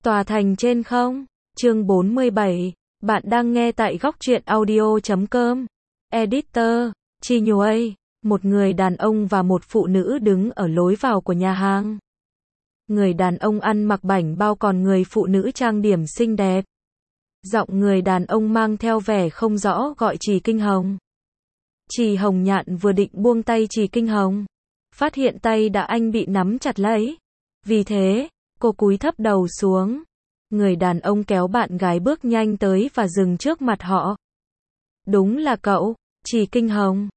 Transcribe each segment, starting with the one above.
Tòa thành trên không? Chương 47. Bạn đang nghe tại góc truyện audio.com. Editor, Chi Nhuây. Một người đàn ông và một phụ nữ đứng ở lối vào của nhà hàng. Người đàn ông ăn mặc bảnh bao còn người phụ nữ trang điểm xinh đẹp. Giọng người đàn ông mang theo vẻ không rõ gọi Trì Kinh Hồng. Trì Hồng Nhạn vừa định buông tay Trì Kinh Hồng, phát hiện tay đã anh bị nắm chặt lấy. Vì thế, cô cúi thấp đầu xuống. Người đàn ông kéo bạn gái bước nhanh tới và dừng trước mặt họ. Đúng là cậu, Trì Kinh Hồng.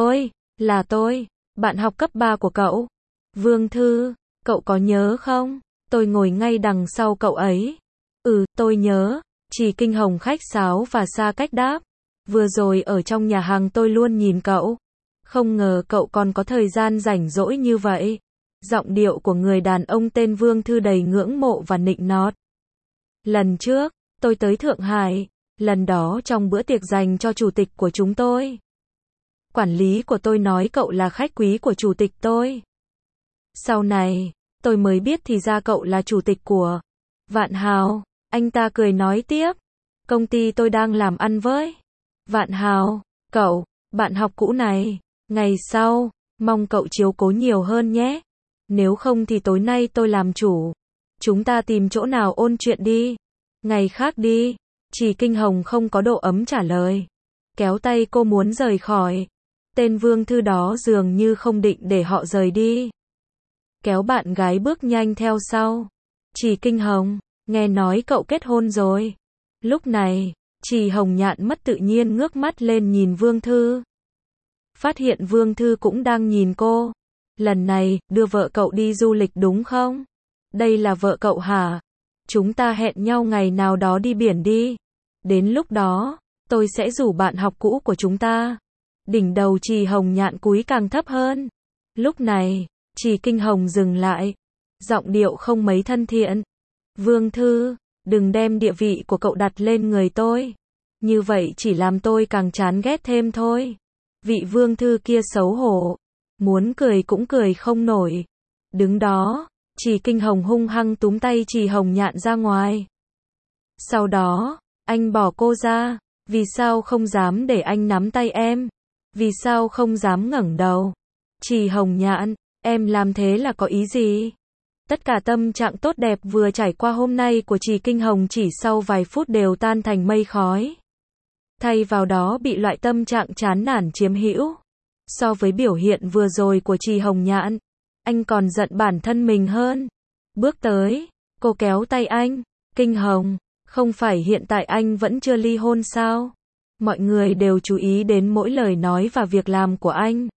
Là tôi, bạn học cấp 3 của cậu. Vương Thư, cậu có nhớ không? Tôi ngồi ngay đằng sau cậu ấy. Tôi nhớ. Trì Kinh Hồng khách sáo và xa cách đáp. Vừa rồi ở trong nhà hàng tôi luôn nhìn cậu. Không ngờ cậu còn có thời gian rảnh rỗi như vậy. Giọng điệu của người đàn ông tên Vương Thư đầy ngưỡng mộ và nịnh nọt. Lần trước, tôi tới Thượng Hải. Lần đó trong bữa tiệc dành cho chủ tịch của chúng tôi. Quản lý của tôi nói cậu là khách quý của chủ tịch tôi. Sau này, tôi mới biết thì ra cậu là chủ tịch của Vạn Hào. Anh ta cười nói tiếp. Công ty tôi đang làm ăn với Vạn Hào. Cậu, bạn học cũ này. Ngày sau, mong cậu chiếu cố nhiều hơn nhé. Nếu không thì tối nay tôi làm chủ. Chúng ta tìm chỗ nào ôn chuyện đi. Ngày khác đi. Trì Kinh Hồng không có độ ấm trả lời. Kéo tay cô muốn rời khỏi. Tên Vương Thư đó dường như không định để họ rời đi. Kéo bạn gái bước nhanh theo sau. Trì Kinh Hồng, nghe nói cậu kết hôn rồi. Lúc này, Trì Hồng Nhạn mất tự nhiên ngước mắt lên nhìn Vương Thư. Phát hiện Vương Thư cũng đang nhìn cô. Lần này, đưa vợ cậu đi du lịch đúng không? Đây là vợ cậu hả? Chúng ta hẹn nhau ngày nào đó đi biển đi. Đến lúc đó, tôi sẽ rủ bạn học cũ của chúng ta. Đỉnh đầu Trì Hồng Nhạn cúi càng thấp hơn. Lúc này, Trì Kinh Hồng dừng lại. Giọng điệu không mấy thân thiện. Vương Thư, đừng đem địa vị của cậu đặt lên người tôi. Như vậy chỉ làm tôi càng chán ghét thêm thôi. Vị Vương Thư kia xấu hổ. Muốn cười cũng cười không nổi. Đứng đó, Trì Kinh Hồng hung hăng túm tay Trì Hồng Nhạn ra ngoài. Sau đó, anh bỏ cô ra. Vì sao không dám để anh nắm tay em? Vì sao không dám ngẩng đầu? Trì Hồng Nhạn, em làm thế là có ý gì? Tất cả tâm trạng tốt đẹp vừa trải qua hôm nay của Trì Kinh Hồng chỉ sau vài phút đều tan thành mây khói. Thay vào đó bị loại tâm trạng chán nản chiếm hữu. So với biểu hiện vừa rồi của Trì Hồng Nhạn, anh còn giận bản thân mình hơn. Bước tới, cô kéo tay anh. Kinh Hồng, không phải hiện tại anh vẫn chưa ly hôn sao? Mọi người đều chú ý đến mỗi lời nói và việc làm của anh.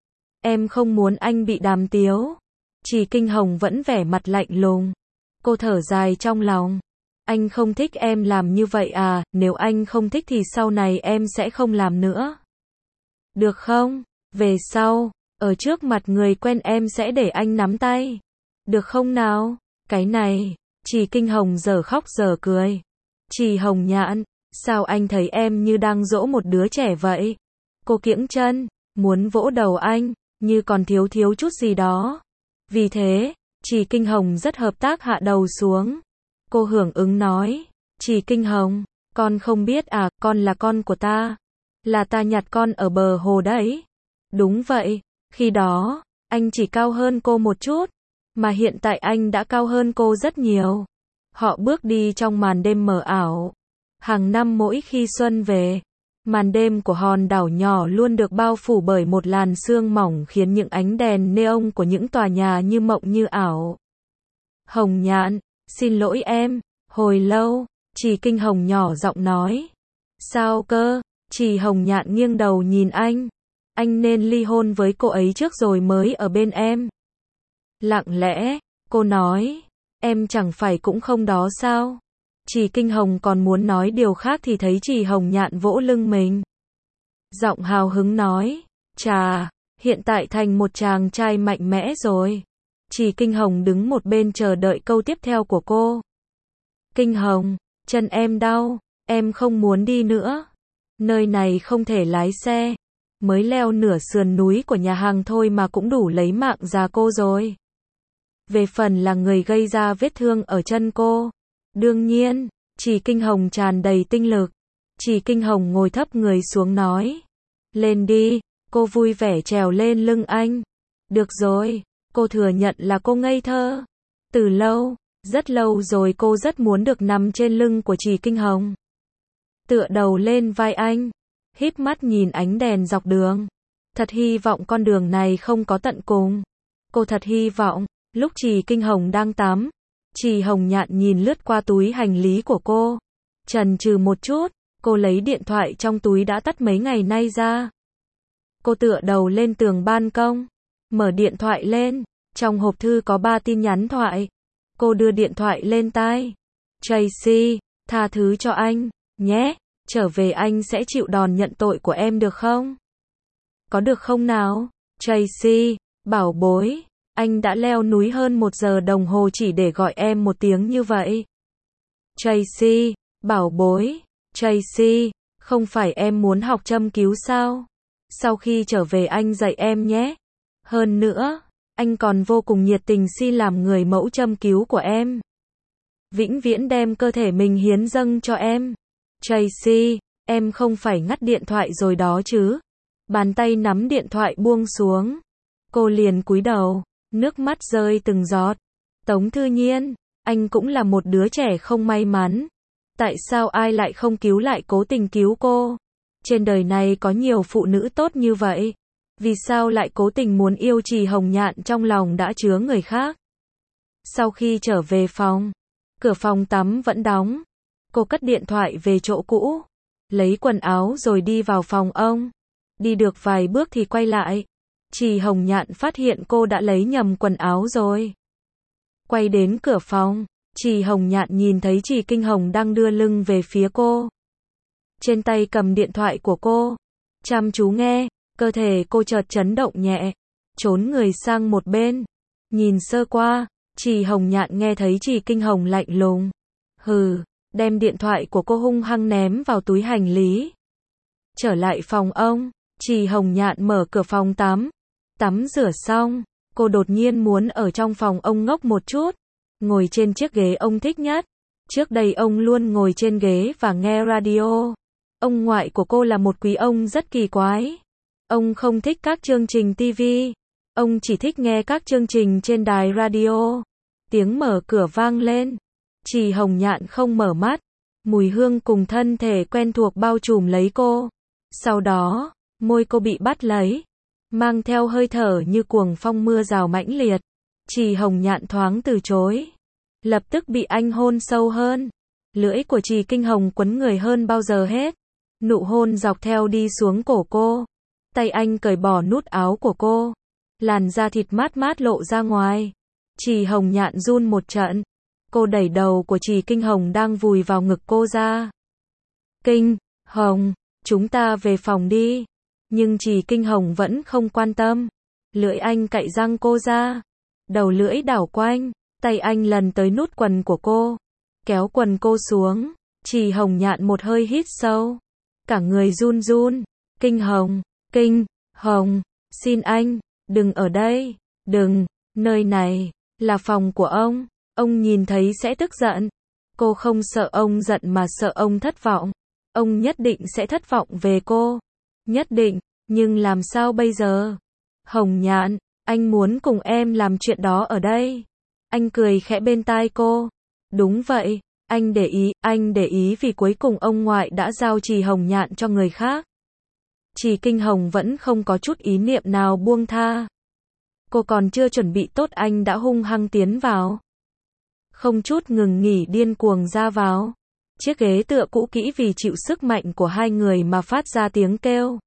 Em không muốn anh bị đàm tiếu. Trì Kinh Hồng vẫn vẻ mặt lạnh lùng. Cô thở dài trong lòng. Anh không thích em làm như vậy à? Nếu anh không thích thì sau này em sẽ không làm nữa. Được không? Về sau, ở trước mặt người quen em sẽ để anh nắm tay. Được không nào? Cái này, Trì Kinh Hồng giờ khóc giờ cười. Trì Hồng Nhạn, sao anh thấy em như đang dỗ một đứa trẻ vậy? Cô kiễng chân, muốn vỗ đầu anh, như còn thiếu chút gì đó. Vì thế, Trì Kinh Hồng rất hợp tác hạ đầu xuống. Cô hưởng ứng nói, Trì Kinh Hồng, con không biết à, con là con của ta. Là ta nhặt con ở bờ hồ đấy. Đúng vậy, khi đó, anh chỉ cao hơn cô một chút, mà hiện tại anh đã cao hơn cô rất nhiều. Họ bước đi trong màn đêm mờ ảo. Hàng năm mỗi khi xuân về, màn đêm của hòn đảo nhỏ luôn được bao phủ bởi một làn sương mỏng khiến những ánh đèn neon của những tòa nhà như mộng như ảo. Hồng Nhạn, xin lỗi em, hồi lâu, Trì Kinh Hồng nhỏ giọng nói. Sao cơ? Trì Hồng Nhạn nghiêng đầu nhìn anh. Anh nên ly hôn với cô ấy trước rồi mới ở bên em. Lặng lẽ, cô nói, em chẳng phải cũng không đó sao? Trì Kinh Hồng còn muốn nói điều khác thì thấy Trì Hồng Nhạn vỗ lưng mình. Giọng hào hứng nói, chà, hiện tại thành một chàng trai mạnh mẽ rồi. Trì Kinh Hồng đứng một bên chờ đợi câu tiếp theo của cô. Kinh Hồng, chân em đau, em không muốn đi nữa. Nơi này không thể lái xe. Mới leo nửa sườn núi của nhà hàng thôi mà cũng đủ lấy mạng già cô rồi. Về phần là người gây ra vết thương ở chân cô, Đương nhiên, Trì Kinh Hồng tràn đầy tinh lực. Trì Kinh Hồng ngồi thấp người xuống nói. Lên đi, cô vui vẻ trèo lên lưng anh. Được rồi, cô thừa nhận là cô ngây thơ. Từ lâu, rất lâu rồi cô rất muốn được nằm trên lưng của Trì Kinh Hồng. Tựa đầu lên vai anh, híp mắt nhìn ánh đèn dọc đường. Thật hy vọng con đường này không có tận cùng. Cô thật hy vọng, lúc Trì Kinh Hồng đang tắm, Trì Hồng Nhạn nhìn lướt qua túi hành lý của cô. Chần chừ một chút, cô lấy điện thoại trong túi đã tắt mấy ngày nay ra. Cô tựa đầu lên tường ban công, mở điện thoại lên, trong hộp thư có 3 tin nhắn thoại. Cô đưa điện thoại lên tai. Tracy, tha thứ cho anh, nhé, trở về anh sẽ chịu đòn nhận tội của em được không? Có được không nào? Tracy, bảo bối, anh đã leo núi hơn 1 giờ đồng hồ chỉ để gọi em một tiếng như vậy. Tracy, bảo bối, Tracy, không phải em muốn học châm cứu sao? Sau khi trở về anh dạy em nhé. Hơn nữa, anh còn vô cùng nhiệt tình xin làm người mẫu châm cứu của em. Vĩnh viễn đem cơ thể mình hiến dâng cho em. Tracy, em không phải ngắt điện thoại rồi đó chứ? Bàn tay nắm điện thoại buông xuống. Cô liền cúi đầu, nước mắt rơi từng giọt. Tống Thư Nhiên, anh cũng là một đứa trẻ không may mắn. Tại sao ai lại không cứu lại cố tình cứu cô? Trên đời này có nhiều phụ nữ tốt như vậy. Vì sao lại cố tình muốn yêu Trì Hồng Nhạn trong lòng đã chứa người khác? Sau khi trở về phòng, cửa phòng tắm vẫn đóng. Cô cất điện thoại về chỗ cũ, lấy quần áo rồi đi vào phòng ông. Đi được vài bước thì quay lại. Trì Hồng Nhạn phát hiện cô đã lấy nhầm quần áo rồi. Quay đến cửa phòng, Trì Hồng Nhạn nhìn thấy Trì Kinh Hồng đang đưa lưng về phía cô. Trên tay cầm điện thoại của cô. Chăm chú nghe, cơ thể cô chợt chấn động nhẹ, trốn người sang một bên. Nhìn sơ qua, Trì Hồng Nhạn nghe thấy Trì Kinh Hồng lạnh lùng. Hừ, đem điện thoại của cô hung hăng ném vào túi hành lý. Trở lại phòng ông, Trì Hồng Nhạn mở cửa phòng tắm. Tắm rửa xong, cô đột nhiên muốn ở trong phòng ông ngốc một chút. Ngồi trên chiếc ghế ông thích nhất. Trước đây ông luôn ngồi trên ghế và nghe radio. Ông ngoại của cô là một quý ông rất kỳ quái. Ông không thích các chương trình TV. Ông chỉ thích nghe các chương trình trên đài radio. Tiếng mở cửa vang lên. Trì Hồng Nhạn không mở mắt. Mùi hương cùng thân thể quen thuộc bao trùm lấy cô. Sau đó, môi cô bị bắt lấy, mang theo hơi thở như cuồng phong mưa rào mãnh liệt. Trì Hồng Nhạn thoáng từ chối. Lập tức bị anh hôn sâu hơn. Lưỡi của Trì Kinh Hồng quấn người hơn bao giờ hết. Nụ hôn dọc theo đi xuống cổ cô. Tay anh cởi bỏ nút áo của cô. Làn da thịt mát mát lộ ra ngoài. Trì Hồng Nhạn run một trận. Cô đẩy đầu của Trì Kinh Hồng đang vùi vào ngực cô ra. Kinh Hồng, chúng ta về phòng đi. Nhưng Trì Kinh Hồng vẫn không quan tâm. Lưỡi anh cạy răng cô ra. Đầu lưỡi đảo quanh. Tay anh lần tới nút quần của cô. Kéo quần cô xuống. Trì Hồng Nhạn một hơi hít sâu. Cả người run run. Kinh Hồng, xin anh, đừng ở đây. Đừng, nơi này là phòng của ông. Ông nhìn thấy sẽ tức giận. Cô không sợ ông giận mà sợ ông thất vọng. Ông nhất định sẽ thất vọng về cô. Nhất định, nhưng làm sao bây giờ? Hồng Nhạn, anh muốn cùng em làm chuyện đó ở đây. Anh cười khẽ bên tai cô. Đúng vậy, anh để ý vì cuối cùng ông ngoại đã giao Trì Hồng Nhạn cho người khác. Trì Kinh Hồng vẫn không có chút ý niệm nào buông tha. Cô còn chưa chuẩn bị tốt anh đã hung hăng tiến vào. Không chút ngừng nghỉ điên cuồng ra vào. Chiếc ghế tựa cũ kỹ vì chịu sức mạnh của hai người mà phát ra tiếng kêu.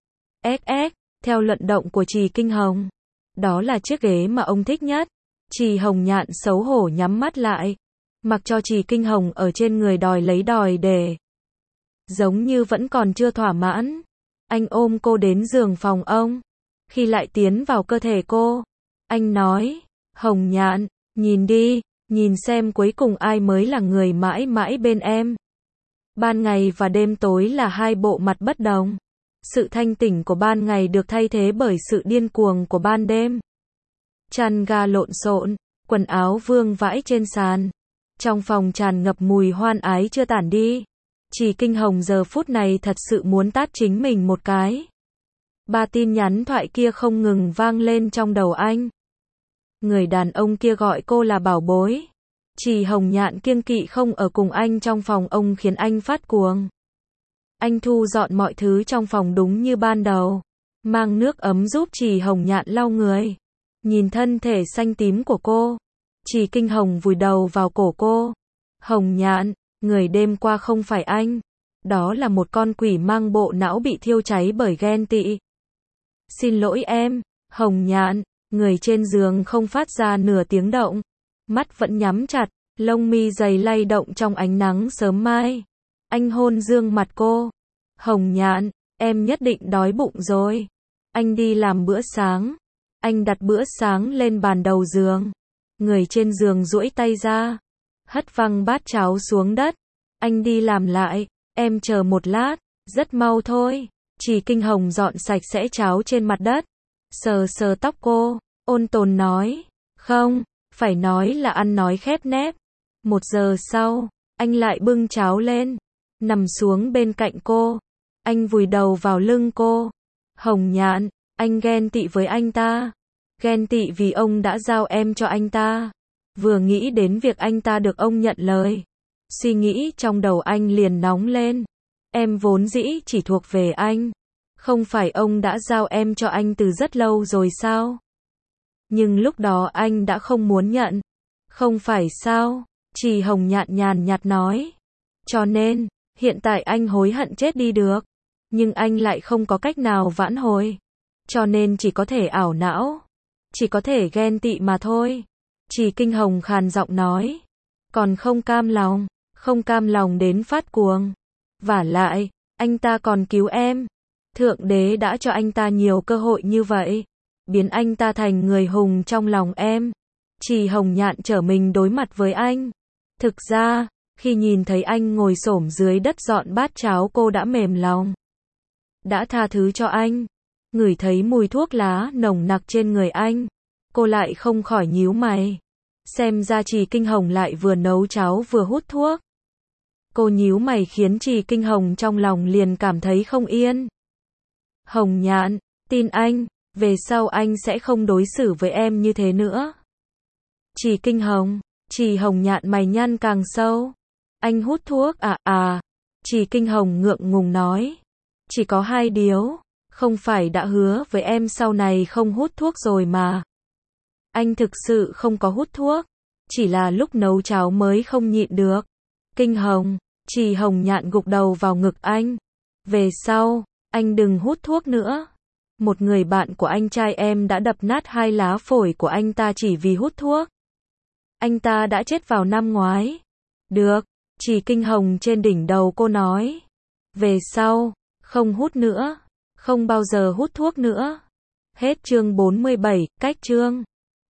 Theo luận động của Trì Kinh Hồng. Đó là chiếc ghế mà ông thích nhất. Trì Hồng Nhạn xấu hổ nhắm mắt lại. Mặc cho Trì Kinh Hồng ở trên người đòi để. Giống như vẫn còn chưa thỏa mãn. Anh ôm cô đến giường phòng ông. Khi lại tiến vào cơ thể cô. Anh nói, Hồng Nhạn, nhìn đi, nhìn xem cuối cùng ai mới là người mãi mãi bên em. Ban ngày và đêm tối là hai bộ mặt bất đồng. Sự thanh tỉnh của ban ngày được thay thế bởi sự điên cuồng của ban đêm. Chăn ga lộn xộn, quần áo vương vãi trên sàn. Trong phòng tràn ngập mùi hoan ái chưa tản đi. Chỉ Kinh Hồng giờ phút này thật sự muốn tát chính mình một cái. Ba tin nhắn thoại kia không ngừng vang lên trong đầu anh. Người đàn ông kia gọi cô là bảo bối. Chỉ Hồng Nhạn kiêng kỵ không ở cùng anh trong phòng ông khiến anh phát cuồng. Anh thu dọn mọi thứ trong phòng đúng như ban đầu. Mang nước ấm giúp Chỉ Hồng Nhạn lau người. Nhìn thân thể xanh tím của cô. Chỉ Kinh Hồng vùi đầu vào cổ cô. Hồng Nhạn, người đêm qua không phải anh. Đó là một con quỷ mang bộ não bị thiêu cháy bởi ghen tị. Xin lỗi em, Hồng Nhạn. Người trên giường không phát ra nửa tiếng động. Mắt vẫn nhắm chặt, lông mi dày lay động trong ánh nắng sớm mai. Anh hôn dương mặt cô. Hồng Nhạn, em nhất định đói bụng rồi. Anh đi làm bữa sáng. Anh đặt bữa sáng lên bàn đầu giường. Người trên giường duỗi tay ra. Hất văng bát cháo xuống đất. Anh đi làm lại. Em chờ một lát. Rất mau thôi. Chỉ Kinh Hồng dọn sạch sẽ cháo trên mặt đất. Sờ sờ tóc cô. Ôn tồn nói. Không, phải nói là ăn nói khép nép. 1 giờ sau, anh lại bưng cháo lên. Nằm xuống bên cạnh cô. Anh vùi đầu vào lưng cô. Hồng Nhạn, anh ghen tị với anh ta. Ghen tị vì ông đã giao em cho anh ta. Vừa nghĩ đến việc anh ta được ông nhận lời. Suy nghĩ trong đầu anh liền nóng lên. Em vốn dĩ chỉ thuộc về anh. Không phải ông đã giao em cho anh từ rất lâu rồi sao? Nhưng lúc đó anh đã không muốn nhận. Không phải sao? Chỉ Hồng Nhạn nhàn nhạt nói. Cho nên, hiện tại anh hối hận chết đi được. Nhưng anh lại không có cách nào vãn hồi. Cho nên chỉ có thể ảo não. Chỉ có thể ghen tị mà thôi. Chỉ Kinh Hồng khàn giọng nói. Còn không cam lòng. Không cam lòng đến phát cuồng. Vả lại, anh ta còn cứu em. Thượng đế đã cho anh ta nhiều cơ hội như vậy. Biến anh ta thành người hùng trong lòng em. Chỉ Hồng Nhạn trở mình đối mặt với anh. Thực ra, khi nhìn thấy anh ngồi xổm dưới đất dọn bát cháo cô đã mềm lòng. Đã tha thứ cho anh. Ngửi thấy mùi thuốc lá nồng nặc trên người anh. Cô lại không khỏi nhíu mày. Xem ra Chỉ Kinh Hồng lại vừa nấu cháo vừa hút thuốc. Cô nhíu mày khiến Chỉ Kinh Hồng trong lòng liền cảm thấy không yên. Hồng Nhạn, tin anh, về sau anh sẽ không đối xử với em như thế nữa. Chỉ Kinh Hồng, Chỉ Hồng Nhạn mày nhăn càng sâu. Anh hút thuốc à? Chỉ Kinh Hồng ngượng ngùng nói. Chỉ có 2 điếu, không phải đã hứa với em sau này không hút thuốc rồi mà. Anh thực sự không có hút thuốc, chỉ là lúc nấu cháo mới không nhịn được. Kinh Hồng, Chỉ Hồng Nhạn gục đầu vào ngực anh. Về sau, anh đừng hút thuốc nữa. Một người bạn của anh trai em đã đập nát 2 lá phổi của anh ta chỉ vì hút thuốc. Anh ta đã chết vào năm ngoái. Được, Chỉ Kinh Hồng trên đỉnh đầu cô nói. Về sau, không hút nữa. Không bao giờ hút thuốc nữa. Hết chương 47, cách chương.